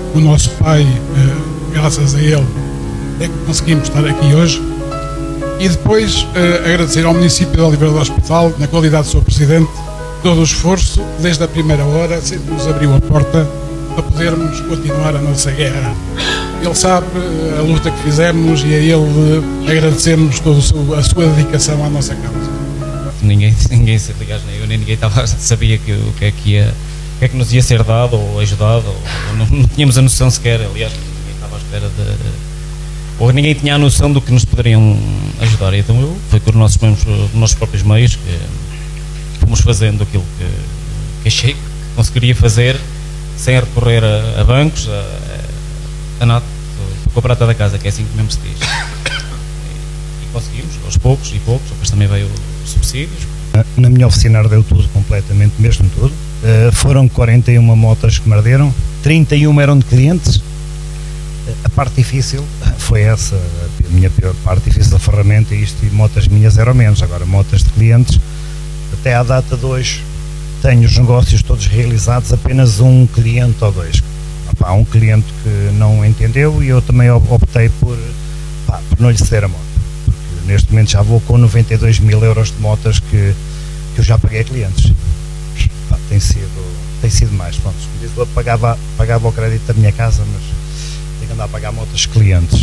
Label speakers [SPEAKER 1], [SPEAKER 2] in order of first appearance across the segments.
[SPEAKER 1] o nosso pai, graças a ele, é que conseguimos estar aqui hoje. E depois agradecer ao município de Oliveira do Hospital, na qualidade de seu presidente, todo o esforço, desde a primeira hora, sempre nos abriu a porta para podermos continuar a nossa guerra. Ele sabe a luta que fizemos e a ele agradecemos toda a sua dedicação à nossa causa.
[SPEAKER 2] Ninguém, aliás, nem eu nem ninguém sabia o que é que nos ia ser dado ou ajudado, ou não tínhamos a noção sequer, aliás, ninguém estava à espera ou ninguém tinha a noção do que nos poderiam ajudar. Então foi com os nossos próprios meios que fomos fazendo aquilo que achei que conseguiria fazer, sem recorrer a bancos, a nada, com a prata da casa, que é assim que mesmo se diz. E conseguimos, aos poucos, depois também veio os subsídios.
[SPEAKER 3] Na minha oficina ardeu tudo, completamente, mesmo tudo. Foram 41 motas que me arderam, 31 eram de clientes. A parte difícil foi essa, a minha pior parte difícil da ferramenta, e motas minhas eram menos. Agora, motas de clientes, até à data de hoje, tenho os negócios todos realizados, apenas um cliente ou dois. Há um cliente que não entendeu e eu também optei por não lhe ceder a moto, porque neste momento já vou com 92 mil euros de motas que eu já paguei a clientes. Tem sido mais. Pronto, como diz, eu pagava o crédito da minha casa, mas tenho que andar a pagar motas de clientes.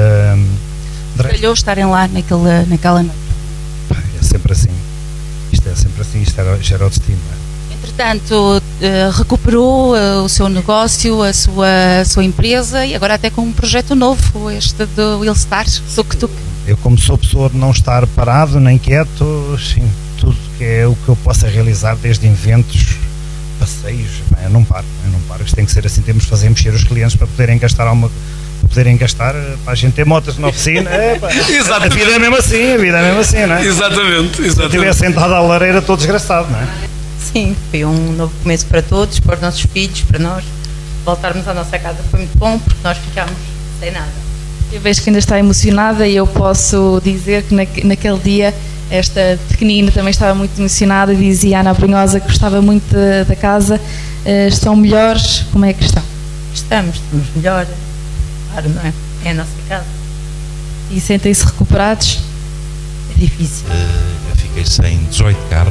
[SPEAKER 4] Calhou estarem lá naquela noite.
[SPEAKER 3] É sempre assim. Isto é sempre assim, isto já era o destino.
[SPEAKER 4] Entretanto, recuperou o seu negócio, a sua empresa, e agora até com um projeto novo, este do Willstar, Tuk-Tuk.
[SPEAKER 3] Eu, como sou pessoa de não estar parado, nem quieto, sim, tudo que é o que eu possa realizar, desde eventos, passeios, eu não paro, isto tem que ser assim, temos de fazer mexer os clientes para poderem gastar para a gente ter motas na oficina. A vida é mesmo assim, não é?
[SPEAKER 5] Exatamente.
[SPEAKER 3] Se eu estivesse sentado à lareira, estou desgraçado, não é?
[SPEAKER 6] Sim, foi um novo começo para todos, para os nossos filhos, para nós. Voltarmos à nossa casa foi muito bom, porque nós ficámos sem nada.
[SPEAKER 4] Eu vejo que ainda está emocionada, e eu posso dizer que naquele dia esta pequenina também estava muito emocionada, dizia a Ana Brunhosa que gostava muito da casa. Estão melhores? Como é que estão?
[SPEAKER 6] Estamos melhor, claro, não é? É a nossa casa.
[SPEAKER 4] E sentem-se recuperados?
[SPEAKER 6] É difícil.
[SPEAKER 7] Eu fiquei sem 18 carros.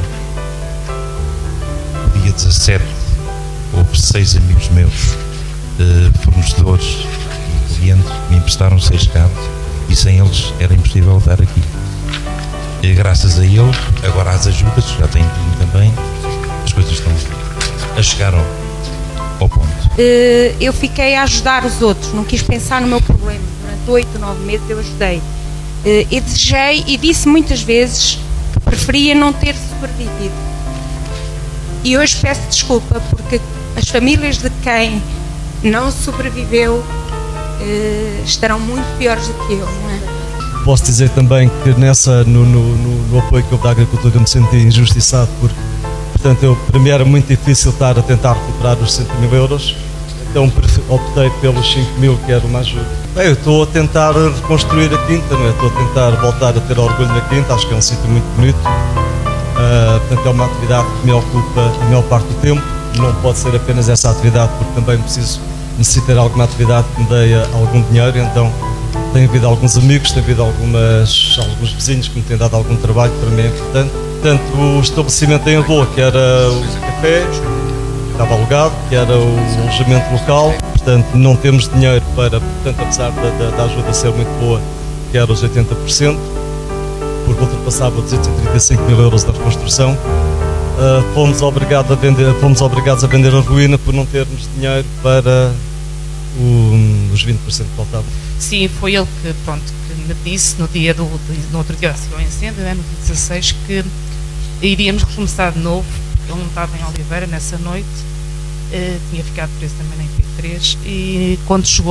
[SPEAKER 7] Dia 17 houve 6 amigos meus, fornecedores e clientes, que me emprestaram 6 carros, e sem eles era impossível estar aqui. E graças a eles, agora às ajudas, já tenho vindo também, as coisas estão a chegar ao ponto.
[SPEAKER 8] Eu fiquei a ajudar os outros, não quis pensar no meu problema. Durante 8, 9 meses eu ajudei. E desejei e disse muitas vezes que preferia não ter sobrevivido. E hoje peço desculpa, porque as famílias de quem não sobreviveu estarão muito piores do que eu, não é?
[SPEAKER 9] Posso dizer também que no apoio que houve da agricultura eu me senti injustiçado, porque, portanto, para mim era muito difícil estar a tentar recuperar os 60 mil euros, então optei pelos 5 mil, que era uma ajuda. Bem, eu estou a tentar reconstruir a quinta, não é? Estou a tentar voltar a ter orgulho na quinta, acho que é um sítio muito bonito. Portanto, é uma atividade que me ocupa a maior parte do tempo. Não pode ser apenas essa atividade, porque também necessito ter alguma atividade que me dê algum dinheiro. Então tem havido alguns amigos, tem havido alguns vizinhos que me têm dado algum trabalho, para mim é importante. Portanto, o estabelecimento em Alô, que era o café, que estava alugado, que era o alojamento local. Portanto, não temos dinheiro para, portanto, apesar da ajuda ser muito boa, que era os 80%, porque ultrapassava 235 mil euros da reconstrução. Fomos obrigados a vender a ruína por não termos dinheiro para os 20% que faltavam.
[SPEAKER 10] Sim, foi ele que me disse no outro dia ao incêndio, no dia 16, que iríamos recomeçar de novo, porque ele não estava em Oliveira nessa noite, tinha ficado preso também na IP3, e quando chegou,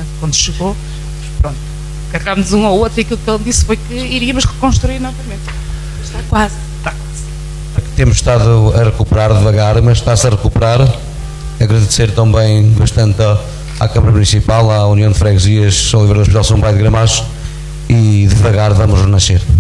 [SPEAKER 10] carregámos um ao outro, e aquilo que ele disse foi que iríamos reconstruir novamente. Está quase.
[SPEAKER 11] Temos estado a recuperar devagar, mas está-se a recuperar. Agradecer também bastante à Câmara Municipal, à União de Freguesias Oliveira do Hospital São Bento de Gramacho, e devagar vamos renascer.